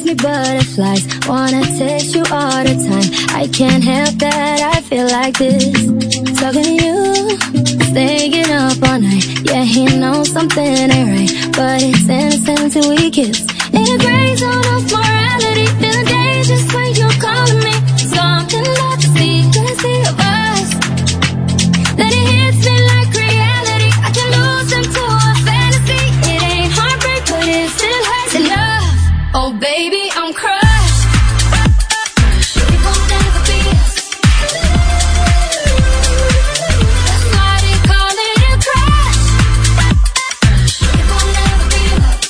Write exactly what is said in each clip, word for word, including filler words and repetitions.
me butterflies. Wanna taste you all the time. I can't help that, I feel like this. Talking to you, staying up all night. Yeah, he knows something ain't right, but it's innocent till we kiss. In a gray zone of morality, feeling dangerous when you're calling me. Something not to see, gonna see of us. Then it hits me like reality. I can lose into a fantasy. It ain't heartbreak, but it still hurts enough. Oh baby, I'm crushed. It won't never be us. That's why they call it a crush. It won't never be love.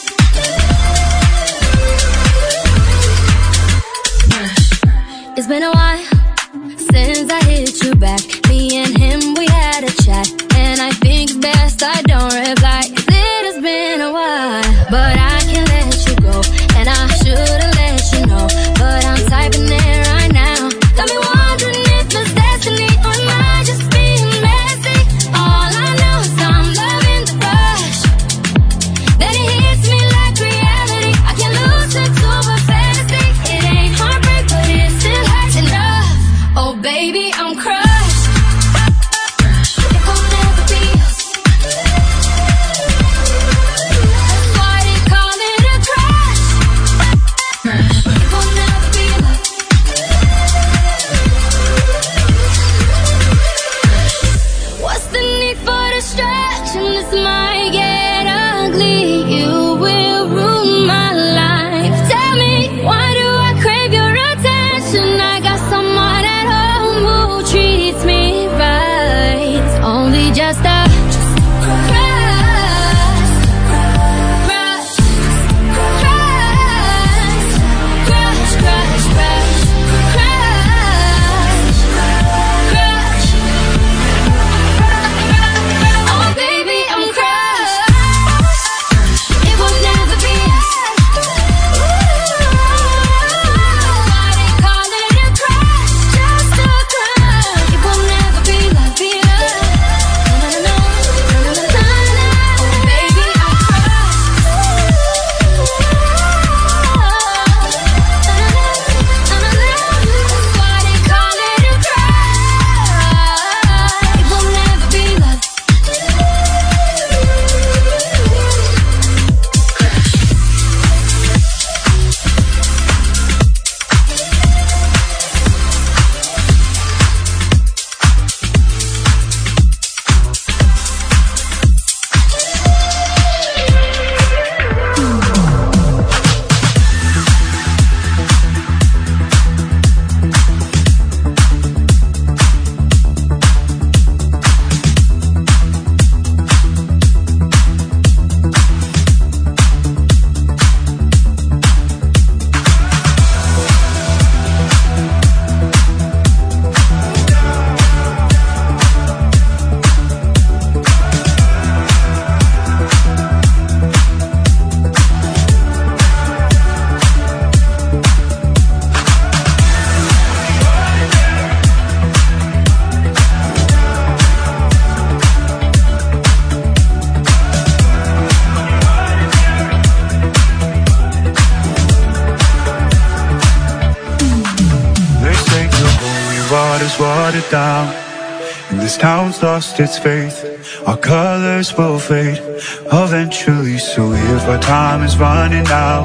It's been a while since I hit you back. Me and him, we had a chat, and I think it's best I don't reply. It has been a while, but I can't let you go, and I should've let you know, but I'm typing it right now. Got me wondering if it's destiny, or am I just being messy? All I know is I'm loving the rush. Then it hits me like reality. I can lose it to a fantasy. It ain't heartbreak, but it still hurts enough. Oh baby, I'm crushed. It won't never be us. That's why they call it a crush. It won't never be love. What's the need for distraction? This might get ugly. You will ruin my life. Tell me, why do I crave your attention? I got someone at home who treats me right. It's only just a crush, crush, crush, crush, crush, crush, crush, crush. Oh baby, I'm crushed. It will never be us. Why they call it a crush? Just a crush. It will never be like be love. No, no, no, no, no, no, no, no. Oh baby, I'm crushed. Why they call it a crush? It will never be love. They say the holy water's watered down, and this town's lost its faith. Our colors will fade eventually, so if our time is running out,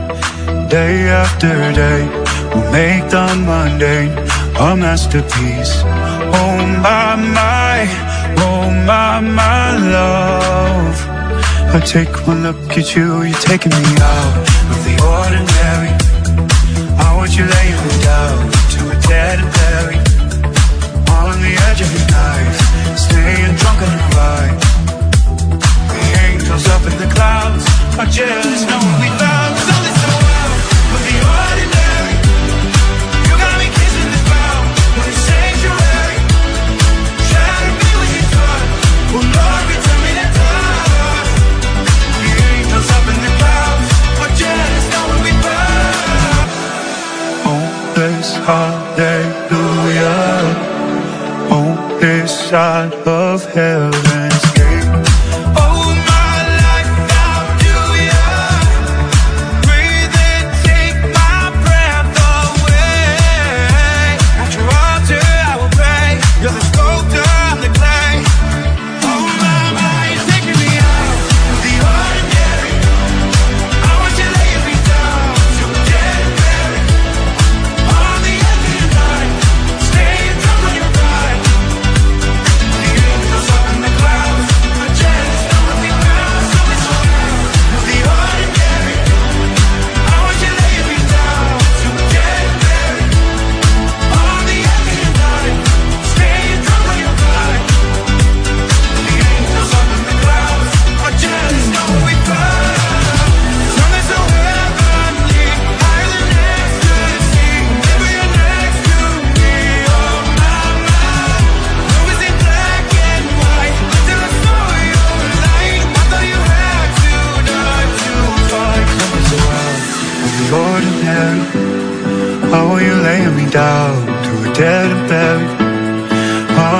day after day, we'll make the mundane a masterpiece. Oh my, my, oh my, my love. I take one look at you, you're taking me out of the ordinary. I want you laying me down to a dead and buried, on the edge of your knife, staying drunk on the ride. The angels up in the clouds are jealous, knowing we love. So it's so out of the ordinary. You got me kissing the ground in a sanctuary, trying to be what you thought. Well, Lord, return me that time. The angels up in the clouds are jealous, knowing we love. Oh, bless hallelujah. Oh, this side of heaven's gate. Oh, my life, now do ya breathe and take my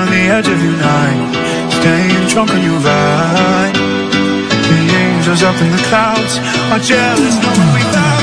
on the edge of your night, staying drunk on your ride. The angels up in the clouds are jealous knowing we found.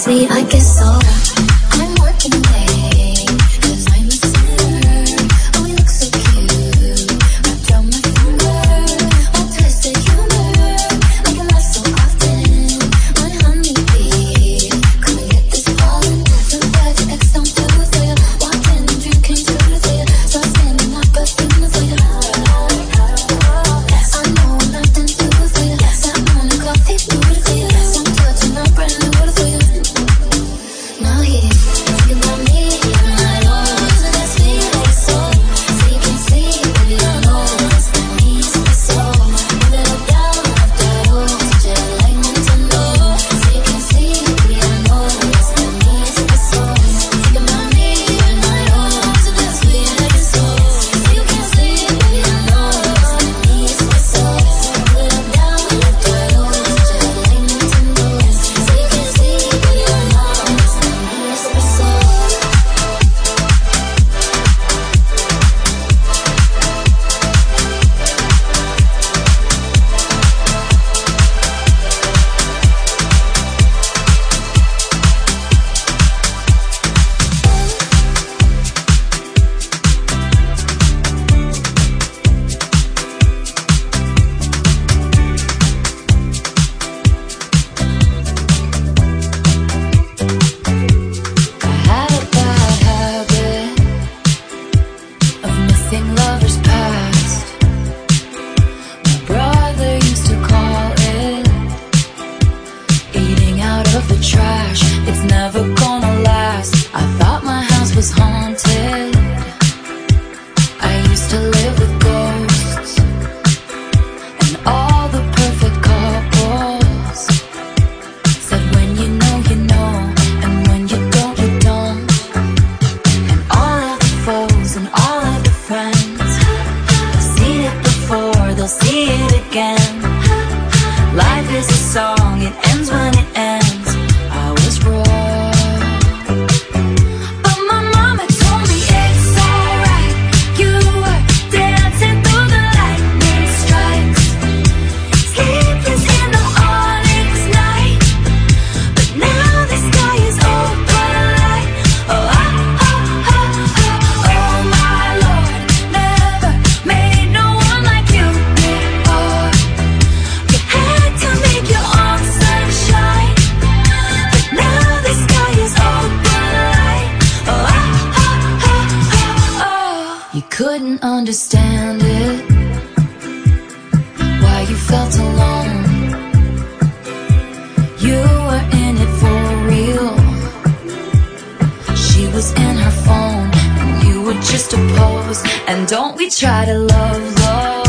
See, I guess so. I'm working late, cause I'm a sinner. Oh, we look so cute. Wrapped around my finger. All twisted humor. Like a laugh so often. My honeybee. Come and get this pollen. So bad your ex don't do for you. Walking and drinking through for you. Start standing up, but feeling for you. I know I'm nothing to for you. That morning coffee food for you. Some touch and I'm brand new for you. Now he's thinking about me, and I always with that sweet like soul. So you can see, baby, I know it's the needs of the soul. Move it up down, up that old, touch it like Nintendo. So you can see, baby, I know it's the needs of the soul. Thinking about me, and I always with that sweet like soul. So you can see, baby, I know it's the needs of the soul. Move it up down, up that old, touch it like Nintendo. So you can see, baby, I know it's the needs of the soul. I had a bad habit of missing lovers past. My brother used to call it eating out of the trash. It's never gonna last. I thought my house was haunted. I used to live with ghosts and all the perfect couples. Said when you know, you know, and when you don't, you don't. And all of the foes and all of the friends, I've seen it before, they'll see it again. Life is a song, it ends when it ends. I was wrong, but my mama told me it's alright. You were dancing through the lightning strikes, sleepless in the onyx night. But now the sky is open light. Oh, oh, oh, oh, oh, oh my Lord, never made no one like you before. You had to make your own sunshine, but now the sky is open light. Oh, oh, oh, oh, oh, oh. You couldn't understand it, why you felt alone. You were in it for real. She was in her phone, and you were just a pose. And don't we try to love, love